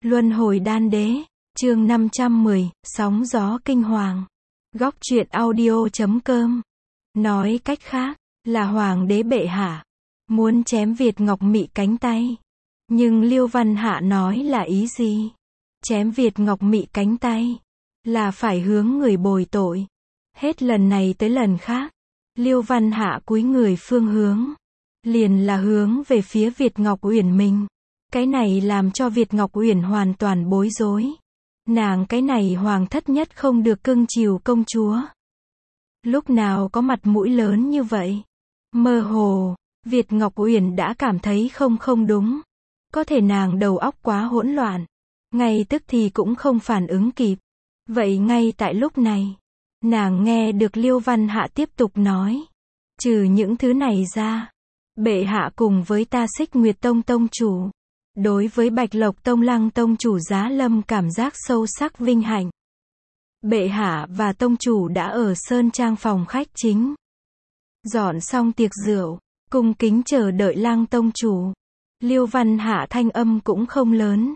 Luân hồi đan đế, chương 510, sóng gió kinh hoàng. Góc truyện audio.com. Nói cách khác, là hoàng đế bệ hạ muốn chém Việt Ngọc Mị cánh tay. Nhưng Liêu Văn Hạ nói là ý gì? Chém Việt Ngọc Mị cánh tay là phải hướng người bồi tội. Hết lần này tới lần khác, Liêu Văn Hạ cúi người phương hướng liền là hướng về phía Việt Ngọc Uyển mình. Cái này làm cho Việt Ngọc Uyển hoàn toàn bối rối. Nàng cái này hoàng thất nhất không được cưng chiều công chúa. Lúc nào có mặt mũi lớn như vậy? Mơ hồ, Việt Ngọc Uyển đã cảm thấy không đúng. Có thể nàng đầu óc quá hỗn loạn. Ngay tức thì cũng không phản ứng kịp. Vậy ngay tại lúc này, nàng nghe được Liêu Văn Hạ tiếp tục nói. Trừ những thứ này ra, bệ hạ cùng với ta Xích Nguyệt Tông tông chủ. Đối với Bạch Lộc Tông Lăng tông chủ Giá Lâm cảm giác sâu sắc vinh hạnh. Bệ hạ và tông chủ đã ở Sơn Trang phòng khách chính. Dọn xong tiệc rượu, cung kính chờ đợi Lăng tông chủ. Liêu Văn Hạ thanh âm cũng không lớn.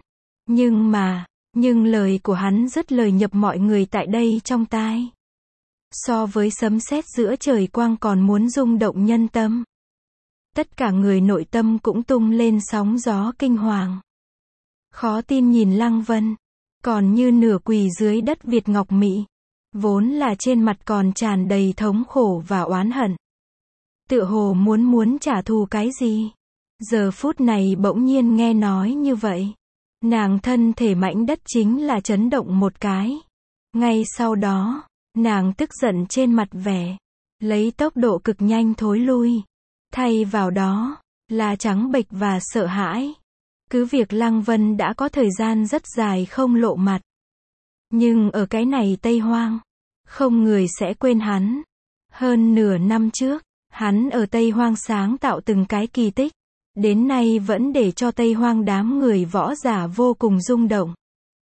Nhưng lời của hắn rất lời nhập mọi người tại đây trong tai. So với sấm sét giữa trời quang còn muốn rung động nhân tâm. Tất cả người nội tâm cũng tung lên sóng gió kinh hoàng. Khó tin nhìn Lăng Vân, còn như nửa quỳ dưới đất Việt Ngọc Mị, vốn là trên mặt còn tràn đầy thống khổ và oán hận. Tựa hồ muốn trả thù cái gì? Giờ phút này bỗng nhiên nghe nói như vậy. Nàng thân thể mảnh đất chính là chấn động một cái. Ngay sau đó, nàng tức giận trên mặt vẻ, lấy tốc độ cực nhanh thối lui. Thay vào đó, là trắng bệch và sợ hãi. Cứ việc Lăng Vân đã có thời gian rất dài không lộ mặt. Nhưng ở cái này Tây Hoang, không người sẽ quên hắn. Hơn nửa năm trước, hắn ở Tây Hoang sáng tạo từng cái kỳ tích. Đến nay vẫn để cho Tây Hoang đám người võ giả vô cùng rung động.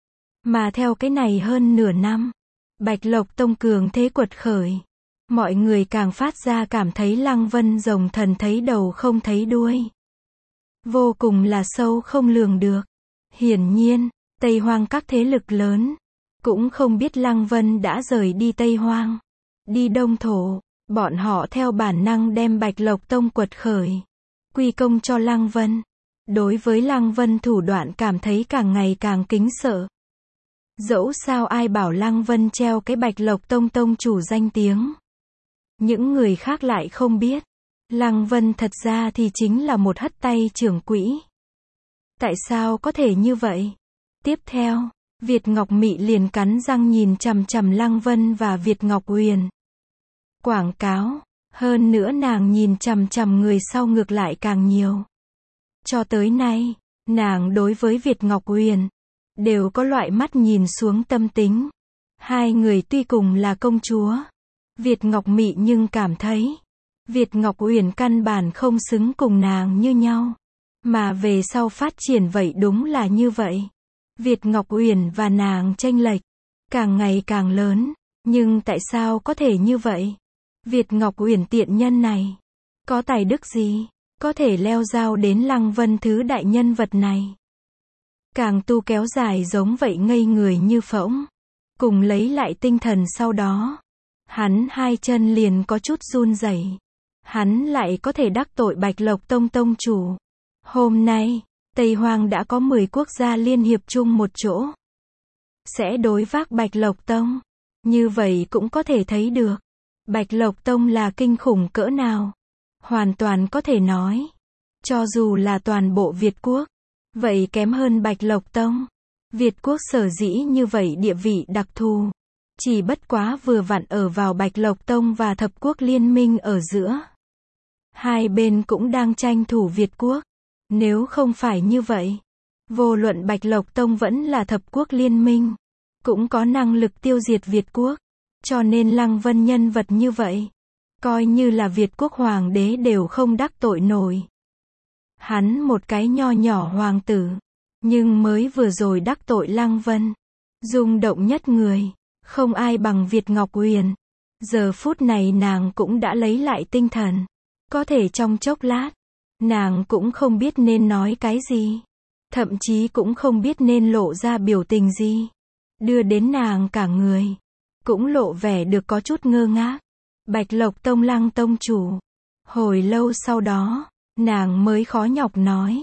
Mà theo cái này hơn nửa năm, Bạch Lộc Tông cường thế quật khởi. Mọi người càng phát ra cảm thấy Lăng Vân rồng thần thấy đầu không thấy đuôi. Vô cùng là sâu không lường được. Hiển nhiên, Tây Hoang các thế lực lớn cũng không biết Lăng Vân đã rời đi Tây Hoang, đi Đông Thổ. Bọn họ theo bản năng đem Bạch Lộc Tông quật khởi quy công cho Lăng Vân. Đối với Lăng Vân thủ đoạn cảm thấy càng ngày càng kính sợ. Dẫu sao ai bảo Lăng Vân treo cái Bạch Lộc Tông tông chủ danh tiếng. Những người khác lại không biết. Lăng Vân thật ra thì chính là một hất tay trưởng quỹ. Tại sao có thể như vậy? Tiếp theo, Việt Ngọc Mị liền cắn răng nhìn chằm chằm Lăng Vân và Việt Ngọc Uyển. Quảng cáo. Hơn nữa nàng nhìn chằm chằm người sau ngược lại càng nhiều. Cho tới nay, nàng đối với Việt Ngọc Uyển đều có loại mắt nhìn xuống tâm tính. Hai người tuy cùng là công chúa Việt Ngọc Mị nhưng cảm thấy Việt Ngọc Uyển căn bản không xứng cùng nàng như nhau. Mà về sau phát triển vậy đúng là như vậy. Việt Ngọc Uyển và nàng chênh lệch càng ngày càng lớn. Nhưng tại sao có thể như vậy? Việt Ngọc Uyển tiện nhân này có tài đức gì có thể leo dao đến Lăng Vân thứ đại nhân vật này? Càng tu kéo dài giống vậy ngây người như phỗng. Cùng lấy lại tinh thần sau đó, hắn hai chân liền có chút run rẩy. Hắn lại có thể đắc tội Bạch Lộc Tông tông chủ. Hôm nay, Tây Hoang đã có 10 quốc gia liên hiệp chung một chỗ. Sẽ đối vác Bạch Lộc Tông. Như vậy cũng có thể thấy được. Bạch Lộc Tông là kinh khủng cỡ nào. Hoàn toàn có thể nói. Cho dù là toàn bộ Việt Quốc, vậy kém hơn Bạch Lộc Tông. Việt Quốc sở dĩ như vậy địa vị đặc thù. Chỉ bất quá vừa vặn ở vào Bạch Lộc Tông và Thập Quốc Liên minh ở giữa. Hai bên cũng đang tranh thủ Việt Quốc. Nếu không phải như vậy, vô luận Bạch Lộc Tông vẫn là Thập Quốc Liên minh, cũng có năng lực tiêu diệt Việt Quốc. Cho nên Lăng Vân nhân vật như vậy, coi như là Việt Quốc hoàng đế đều không đắc tội nổi. Hắn một cái nho nhỏ hoàng tử, nhưng mới vừa rồi đắc tội Lăng Vân. Rung động nhất người, không ai bằng Việt Ngọc Uyển. Giờ phút này nàng cũng đã lấy lại tinh thần. Có thể trong chốc lát, nàng cũng không biết nên nói cái gì. thậm chí cũng không biết nên lộ ra biểu tình gì. Đưa đến nàng cả người cũng lộ vẻ được có chút ngơ ngác. Bạch Lộc Tông Lăng tông chủ. Hồi lâu sau đó, nàng mới khó nhọc nói.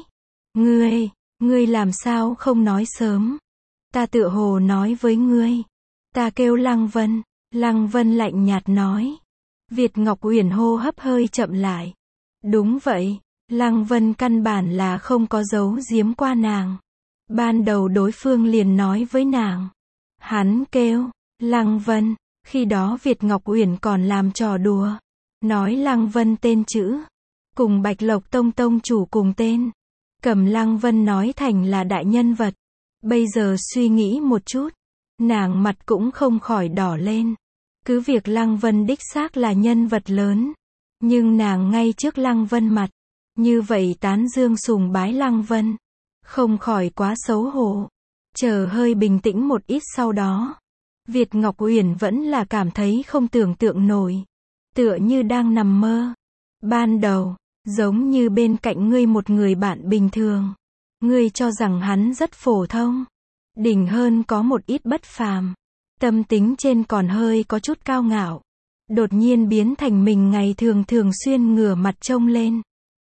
Ngươi làm sao không nói sớm? Ta tựa hồ nói với ngươi. Ta kêu Lăng Vân. Lăng Vân lạnh nhạt nói. Việt Ngọc Uyển hô hấp hơi chậm lại. Đúng vậy, Lăng Vân căn bản là không có giấu giếm qua nàng. Ban đầu đối phương liền nói với nàng. Hắn kêu, Lăng Vân, khi đó Việt Ngọc Uyển còn làm trò đùa. Nói Lăng Vân tên chữ. Cùng Bạch Lộc Tông tông chủ cùng tên. Cầm Lăng Vân nói thành là đại nhân vật. Bây giờ suy nghĩ một chút. Nàng mặt cũng không khỏi đỏ lên. Cứ việc Lăng Vân đích xác là nhân vật lớn. Nhưng nàng ngay trước Lăng Vân mặt. Như vậy tán dương sùng bái Lăng Vân. Không khỏi quá xấu hổ. Chờ hơi bình tĩnh một ít sau đó. Việt Ngọc Uyển vẫn là cảm thấy không tưởng tượng nổi. Tựa như đang nằm mơ. Ban đầu, giống như bên cạnh ngươi một người bạn bình thường. Ngươi cho rằng hắn rất phổ thông. Đỉnh hơn có một ít bất phàm. Tâm tính trên còn hơi có chút cao ngạo. Đột nhiên biến thành mình ngày thường thường xuyên ngửa mặt trông lên.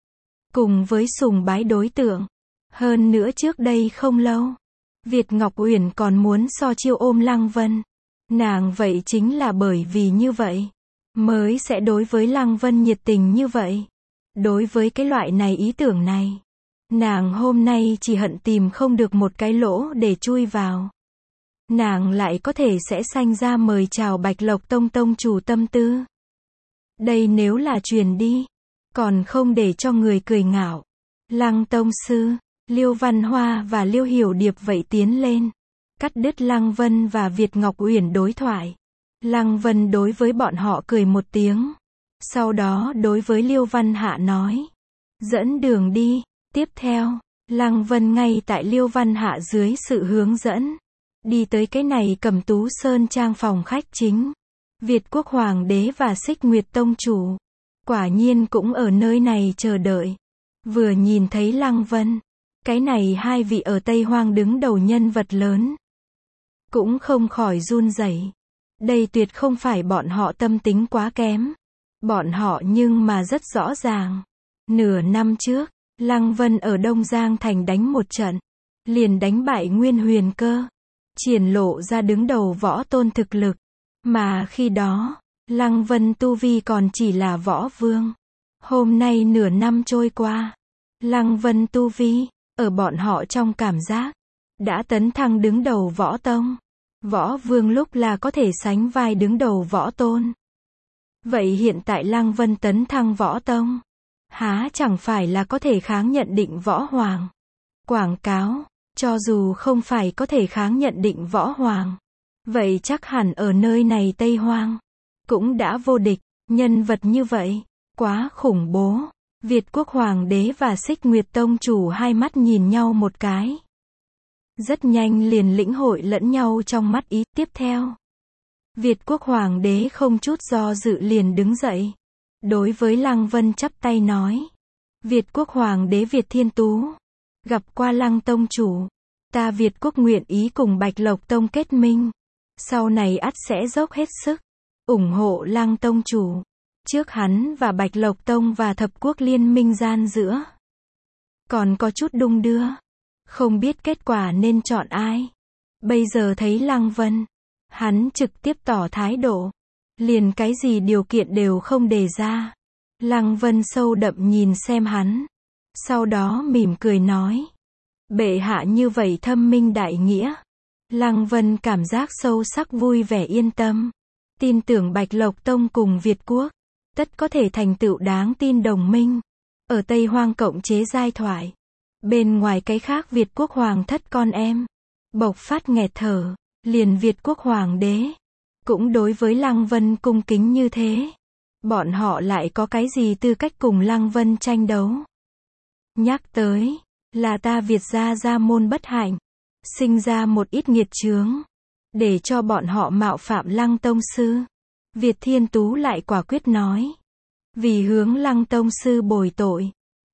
Cùng với sùng bái đối tượng. Hơn nữa trước đây không lâu. Việt Ngọc Uyển còn muốn so chiêu ôm Lăng Vân. Nàng vậy chính là bởi vì như vậy. Mới sẽ đối với Lăng Vân nhiệt tình như vậy. Đối với cái loại này ý tưởng này. Nàng hôm nay chỉ hận tìm không được một cái lỗ để chui vào. Nàng lại có thể sẽ sanh ra mời chào Bạch Lộc Tông tông chủ tâm tư. Đây nếu là truyền đi. Còn không để cho người cười ngạo. Lăng tông sư, Liêu Văn Hoa và Liêu Hiểu Điệp vậy tiến lên. Cắt đứt Lăng Vân và Việt Ngọc Uyển đối thoại. Lăng Vân đối với bọn họ cười một tiếng. Sau đó đối với Liêu Văn Hạ nói. Dẫn đường đi. Tiếp theo, Lăng Vân ngay tại Liêu Văn Hạ dưới sự hướng dẫn. Đi tới cái này Cẩm Tú Sơn trang phòng khách chính. Việt Quốc Hoàng đế và Xích Nguyệt Tông chủ. Quả nhiên cũng ở nơi này chờ đợi. Vừa nhìn thấy Lăng Vân. Cái này hai vị ở Tây Hoang đứng đầu nhân vật lớn. Cũng không khỏi run rẩy. Đây tuyệt không phải bọn họ tâm tính quá kém. Bọn họ nhưng mà rất rõ ràng. Nửa năm trước, Lăng Vân ở Đông Giang Thành đánh một trận. Liền đánh bại Nguyên Huyền Cơ. Triển lộ ra đứng đầu võ tôn thực lực. Mà khi đó, Lăng Vân tu vi còn chỉ là võ vương. Hôm nay nửa năm trôi qua. Lăng Vân tu vi, ở bọn họ trong cảm giác, đã tấn thăng đứng đầu võ tông. Võ vương lúc là có thể sánh vai đứng đầu võ tôn. Vậy hiện tại Lăng Vân tấn thăng võ tông. Há chẳng phải là có thể kháng nhận định võ hoàng. Quảng cáo, cho dù không phải có thể kháng nhận định võ hoàng. Vậy chắc hẳn ở nơi này Tây Hoang. Cũng đã vô địch, nhân vật như vậy. Quá khủng bố. Việt Quốc Hoàng đế và Xích Nguyệt Tông chủ hai mắt nhìn nhau một cái. Rất nhanh liền lĩnh hội lẫn nhau trong mắt ý. Tiếp theo, Việt Quốc Hoàng đế không chút do dự liền đứng dậy. Đối với Lăng Vân chắp tay nói. Việt Quốc Hoàng đế Việt Thiên Tú. Gặp qua Lăng tông chủ. Ta Việt Quốc nguyện ý cùng Bạch Lộc Tông kết minh. Sau này ắt sẽ dốc hết sức. ủng hộ Lăng tông chủ. Trước hắn và Bạch Lộc Tông và Thập Quốc liên minh gian giữa. Còn có chút đung đưa. Không biết kết quả nên chọn ai. Bây giờ thấy Lăng Vân. Hắn trực tiếp tỏ thái độ. Liền cái gì điều kiện đều không đề ra. Lăng Vân sâu đậm nhìn xem hắn. Sau đó mỉm cười nói. Bệ hạ như vậy thâm minh đại nghĩa. Lăng Vân cảm giác sâu sắc vui vẻ yên tâm. Tin tưởng Bạch Lộc Tông cùng Việt Quốc. Tất có thể thành tựu đáng tin đồng minh. Ở Tây Hoang cộng chế giai thoại. Bên ngoài cái khác Việt Quốc Hoàng thất con em. Bộc phát nghẹt thở. Liền Việt Quốc Hoàng đế. Cũng đối với Lăng Vân cung kính như thế. Bọn họ lại có cái gì tư cách cùng Lăng Vân tranh đấu. Nhắc tới. Là ta Việt gia môn bất hạnh. Sinh ra một ít nghiệt chướng. Để cho bọn họ mạo phạm Lăng tông sư. Việt Thiên Tú lại quả quyết nói. Vì hướng Lăng tông sư bồi tội.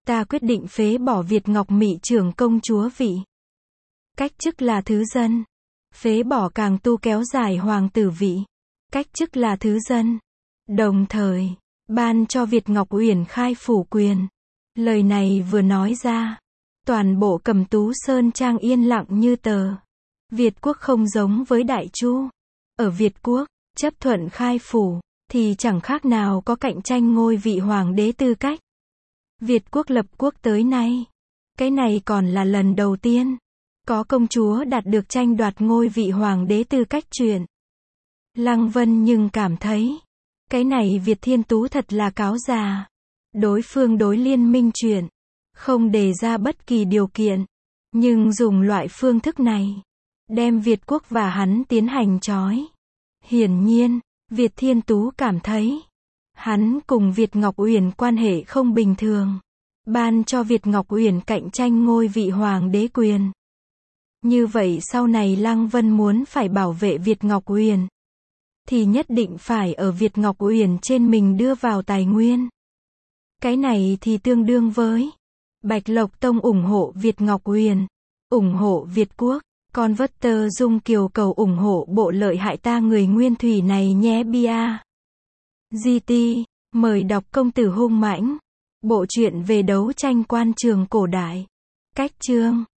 Ta quyết định phế bỏ Việt Ngọc Mị trưởng công chúa vị. Cách chức là thứ dân. Phế bỏ Càng Tu kéo dài hoàng tử vị. Cách chức là thứ dân. Đồng thời, ban cho Việt Ngọc Uyển khai phủ quyền. Lời này vừa nói ra, toàn bộ Cẩm Tú Sơn Trang yên lặng như tờ. Việt quốc không giống với Đại Chu. Ở Việt quốc, chấp thuận khai phủ, thì chẳng khác nào có cạnh tranh ngôi vị hoàng đế tư cách. Việt quốc lập quốc tới nay, cái này còn là lần đầu tiên có công chúa đạt được tranh đoạt ngôi vị hoàng đế tư cách chuyện. Lăng Vân nhưng cảm thấy, cái này Việt Thiên Tú thật là cáo già. Đối phương đối liên minh chuyện, không đề ra bất kỳ điều kiện, nhưng dùng loại phương thức này, đem Việt quốc và hắn tiến hành trói. Hiển nhiên, Việt Thiên Tú cảm thấy, hắn cùng Việt Ngọc Uyển quan hệ không bình thường. Ban cho Việt Ngọc Uyển cạnh tranh ngôi vị hoàng đế quyền. Như vậy sau này Lăng Vân muốn phải bảo vệ Việt Ngọc Uyển, thì nhất định phải ở Việt Ngọc Uyển trên mình đưa vào tài nguyên. Cái này thì tương đương với Bạch Lộc Tông ủng hộ Việt Ngọc Uyển, ủng hộ Việt quốc, còn Vất Tơ Dung Kiều cầu ủng hộ bộ lợi hại ta người Nguyên Thủy này nhé bia. GT, mời đọc Công tử hung mãnh. Bộ truyện về đấu tranh quan trường cổ đại. Cách chương